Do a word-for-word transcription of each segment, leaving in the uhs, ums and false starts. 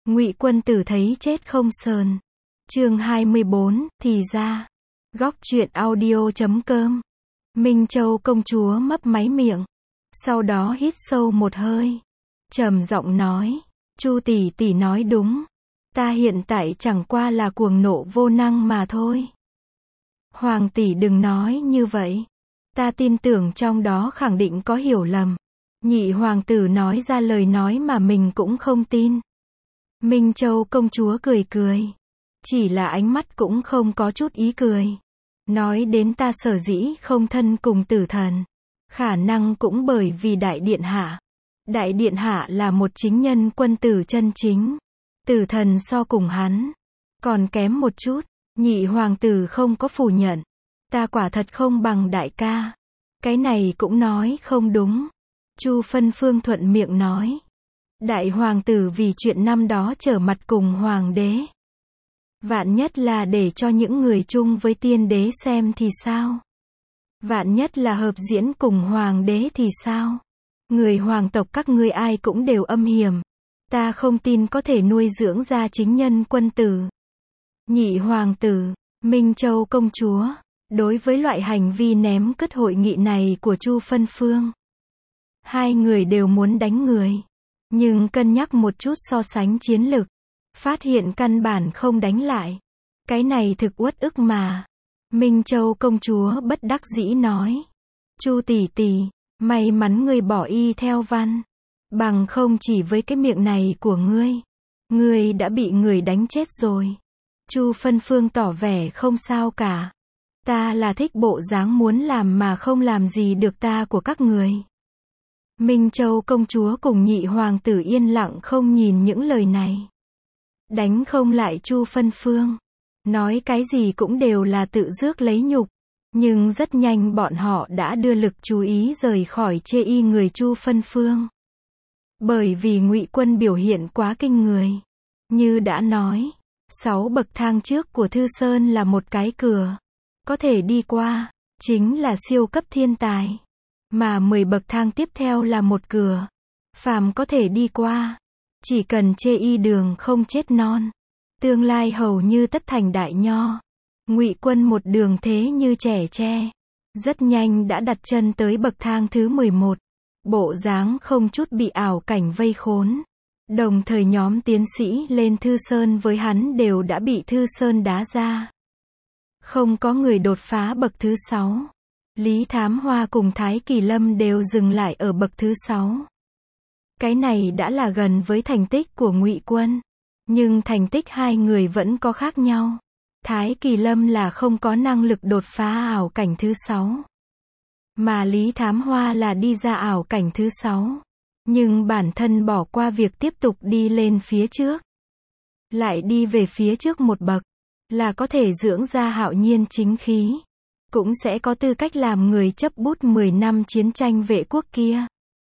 Ngụy Quân Tử thấy chết không sờn. Chương hai mươi bốn, thì ra. Góc truyện audio chấm com. Minh Châu công chúa mấp máy miệng, sau đó hít sâu một hơi, trầm giọng nói, Chu tỷ tỷ nói đúng, ta hiện tại chẳng qua là cuồng nộ vô năng mà thôi. Hoàng tỷ đừng nói như vậy, ta tin tưởng trong đó khẳng định có hiểu lầm. Nhị hoàng tử nói ra lời nói mà mình cũng không tin. Minh Châu công chúa cười cười, chỉ là ánh mắt cũng không có chút ý cười. Nói đến ta sở dĩ không thân cùng tử thần, khả năng cũng bởi vì đại điện hạ. Đại điện hạ là một chính nhân quân tử chân chính. Tử thần so cùng hắn còn kém một chút. Nhị hoàng tử không có phủ nhận. Ta quả thật không bằng đại ca. Cái này cũng nói không đúng. Chu Phân Phương thuận miệng nói. Đại hoàng tử vì chuyện năm đó trở mặt cùng hoàng đế. Vạn nhất là để cho những người chung với tiên đế xem thì sao? Vạn nhất là hợp diễn cùng hoàng đế thì sao? Người hoàng tộc các ngươi ai cũng đều âm hiểm. Ta không tin có thể nuôi dưỡng ra chính nhân quân tử. Nhị hoàng tử, Minh Châu công chúa, đối với loại hành vi ném cất hội nghị này của Chu Phân Phương, hai người đều muốn đánh người. Nhưng cân nhắc một chút so sánh chiến lực, phát hiện căn bản không đánh lại. Cái này thực uất ức mà. Minh Châu công chúa bất đắc dĩ nói. Chu tỷ tỷ, may mắn ngươi bỏ y theo văn. Bằng không chỉ với cái miệng này của ngươi, ngươi đã bị người đánh chết rồi. Chu Phân Phương tỏ vẻ không sao cả. Ta là thích bộ dáng muốn làm mà không làm gì được ta của các người. Minh Châu công chúa cùng nhị hoàng tử yên lặng không nhìn những lời này. Đánh không lại Chu Phân Phương. Nói cái gì cũng đều là tự rước lấy nhục. Nhưng rất nhanh bọn họ đã đưa lực chú ý rời khỏi chê y người Chu Phân Phương. Bởi vì Ngụy Quân biểu hiện quá kinh người. Như đã nói, sáu bậc thang trước của Thư Sơn là một cái cửa. Có thể đi qua, chính là siêu cấp thiên tài. Mà mười bậc thang tiếp theo là một cửa. Phàm có thể đi qua. Chỉ cần chê y đường không chết non. Tương lai hầu như tất thành đại nho. Ngụy Quân một đường thế như trẻ tre. Rất nhanh đã đặt chân tới bậc thang thứ mười một. Bộ dáng không chút bị ảo cảnh vây khốn. Đồng thời nhóm tiến sĩ lên Thư Sơn với hắn đều đã bị Thư Sơn đá ra. Không có người đột phá bậc thứ sáu. Lý Thám Hoa cùng Thái Kỳ Lâm đều dừng lại ở bậc thứ sáu. Cái này đã là gần với thành tích của Ngụy Quân. Nhưng thành tích hai người vẫn có khác nhau. Thái Kỳ Lâm là không có năng lực đột phá ảo cảnh thứ sáu. Mà Lý Thám Hoa là đi ra ảo cảnh thứ sáu. Nhưng bản thân bỏ qua việc tiếp tục đi lên phía trước. Lại đi về phía trước một bậc. Là có thể dưỡng ra hạo nhiên chính khí. Cũng sẽ có tư cách làm người chấp bút mười năm chiến tranh vệ quốc kia.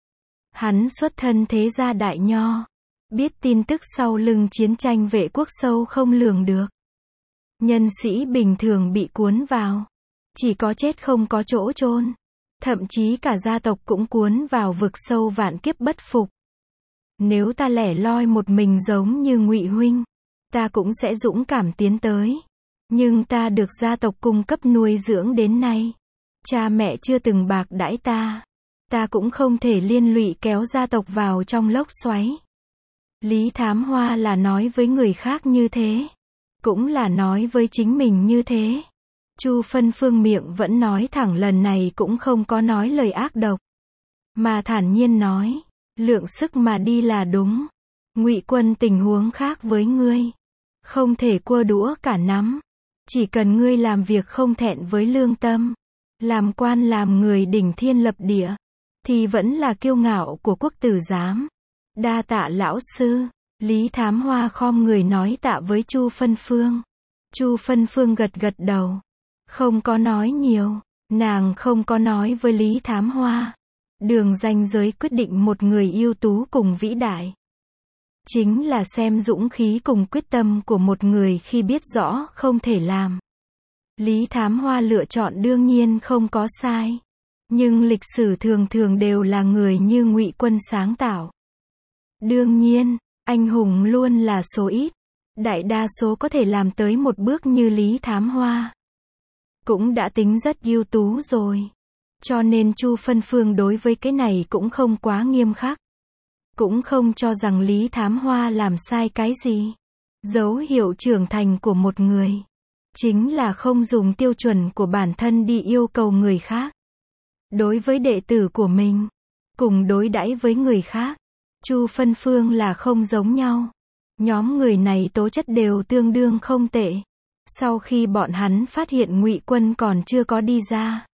Hắn xuất thân thế gia đại nho. Biết tin tức sau lưng chiến tranh vệ quốc sâu không lường được. Nhân sĩ bình thường bị cuốn vào. Chỉ có chết không có chỗ chôn. Thậm chí cả gia tộc cũng cuốn vào vực sâu vạn kiếp bất phục. Nếu ta lẻ loi một mình giống như Ngụy huynh, ta cũng sẽ dũng cảm tiến tới. Nhưng ta được gia tộc cung cấp nuôi dưỡng đến nay. Cha mẹ chưa từng bạc đãi ta. Ta cũng không thể liên lụy kéo gia tộc vào trong lốc xoáy. Lý Thám Hoa là nói với người khác như thế. Cũng là nói với chính mình như thế. Chu Phân Phương miệng vẫn nói thẳng lần này cũng không có nói lời ác độc. Mà thản nhiên nói. Lượng sức mà đi là đúng. Ngụy Quân tình huống khác với ngươi. Không thể cua đũa cả nắm. Chỉ cần ngươi làm việc không thẹn với lương tâm. Làm quan làm người đỉnh thiên lập địa. Thì vẫn là kiêu ngạo của quốc tử giám. Đa tạ lão sư. Lý Thám Hoa khom người nói tạ với Chu Phân Phương. Chu Phân Phương gật gật đầu. Không có nói nhiều. Nàng không có nói với Lý Thám Hoa. Đường ranh giới quyết định một người ưu tú cùng vĩ đại. Chính là xem dũng khí cùng quyết tâm của một người khi biết rõ không thể làm. Lý Thám Hoa lựa chọn đương nhiên không có sai. Nhưng lịch sử thường thường đều là người như Ngụy Quân sáng tạo. Đương nhiên, Anh hùng luôn là số ít. Đại đa số có thể làm tới một bước như Lý Thám Hoa. Cũng đã tính rất ưu tú rồi. Cho nên Chu Phân Phương đối với cái này cũng không quá nghiêm khắc. Cũng không cho rằng Lý Thám Hoa làm sai cái gì. Dấu hiệu trưởng thành của một người chính là không dùng tiêu chuẩn của bản thân đi yêu cầu người khác. Đối với đệ tử của mình, cùng đối đãi với người khác, Chu Phân Phương là không giống nhau. Nhóm người này tố chất đều tương đương không tệ. Sau khi bọn hắn phát hiện Ngụy Quân còn chưa có đi ra,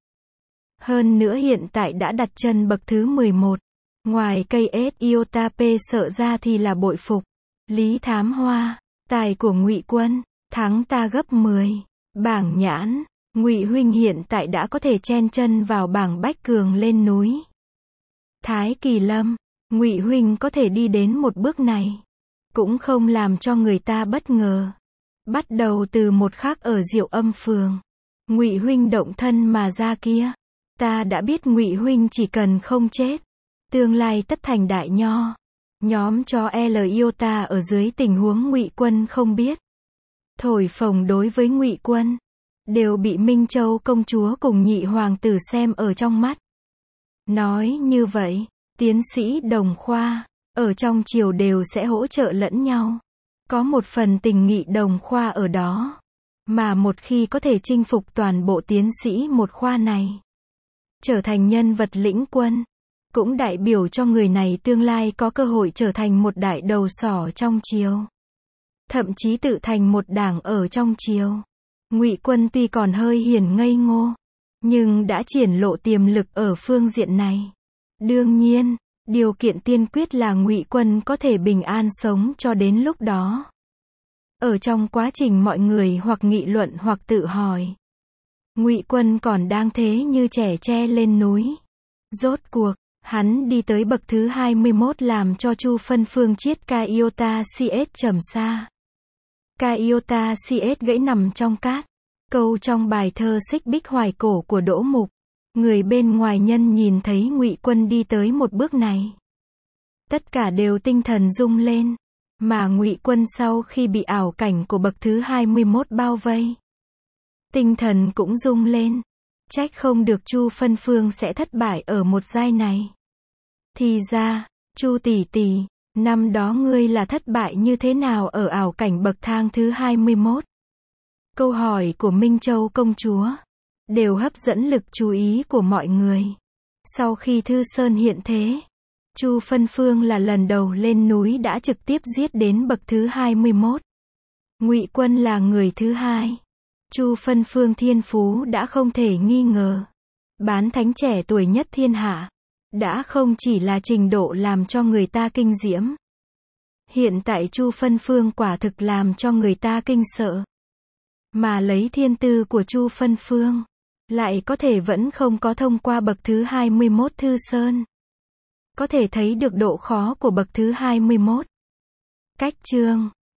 hơn nữa hiện tại đã đặt chân bậc thứ mười một, ngoài cây S iota P sợ ra thì là bội phục. Lý Thám Hoa, tài của Ngụy Quân, thắng ta gấp mười. Bảng nhãn, Ngụy huynh hiện tại đã có thể chen chân vào bảng bách cường lên núi. Thái Kỳ Lâm, Ngụy huynh có thể đi đến một bước này, cũng không làm cho người ta bất ngờ. Bắt đầu từ một khắc ở Diệu Âm Phường, Ngụy huynh động thân mà ra kia, ta đã biết Ngụy huynh chỉ cần không chết, tương lai tất thành đại nho. Nhóm cho L iota ở dưới tình huống Ngụy Quân không biết, thổi phồng đối với Ngụy Quân, đều bị Minh Châu công chúa cùng nhị hoàng tử xem ở trong mắt. Nói như vậy, tiến sĩ đồng khoa, ở trong triều đều sẽ hỗ trợ lẫn nhau. Có một phần tình nghị đồng khoa ở đó. Mà một khi có thể chinh phục toàn bộ tiến sĩ một khoa này, trở thành nhân vật lĩnh quân, cũng đại biểu cho người này tương lai có cơ hội trở thành một đại đầu sỏ trong triều. Thậm chí tự thành một đảng ở trong triều. Ngụy Quân tuy còn hơi hiền ngây ngô, nhưng đã triển lộ tiềm lực ở phương diện này. Đương nhiên, điều kiện tiên quyết là Ngụy Quân có thể bình an sống cho đến lúc đó. Ở trong quá trình mọi người hoặc nghị luận hoặc tự hỏi, Ngụy Quân còn đang thế như trẻ tre lên núi. Rốt cuộc, hắn đi tới bậc thứ hai mươi mốt làm cho Chu Phân Phương chiết K iota C S trầm xa. K iota C S gãy nằm trong cát. Câu trong bài thơ Xích Bích Hoài Cổ của Đỗ Mục. Người bên ngoài nhân nhìn thấy Ngụy Quân đi tới một bước này, tất cả đều tinh thần rung lên. Mà Ngụy Quân sau khi bị ảo cảnh của bậc thứ hai mươi mốt bao vây, tinh thần cũng rung lên. Trách không được Chu Phân Phương sẽ thất bại ở một giai này. Thì ra, Chu tỷ tỷ, năm đó ngươi là thất bại như thế nào ở ảo cảnh bậc thang thứ hai mươi mốt? Câu hỏi của Minh Châu công chúa đều hấp dẫn lực chú ý của mọi người. Sau khi Thư Sơn hiện thế, Chu Phân Phương là lần đầu lên núi đã trực tiếp giết đến bậc thứ hai mươi mốt. Ngụy Quân là người thứ hai. Chu Phân Phương thiên phú đã không thể nghi ngờ. Bán thánh trẻ tuổi nhất thiên hạ. Đã không chỉ là trình độ làm cho người ta kinh diễm. Hiện tại Chu Phân Phương quả thực làm cho người ta kinh sợ. Mà lấy thiên tư của Chu Phân Phương, lại có thể vẫn không có thông qua bậc thứ hai mươi mốt Thư Sơn. Có thể thấy được độ khó của bậc thứ hai mươi mốt. Cách chương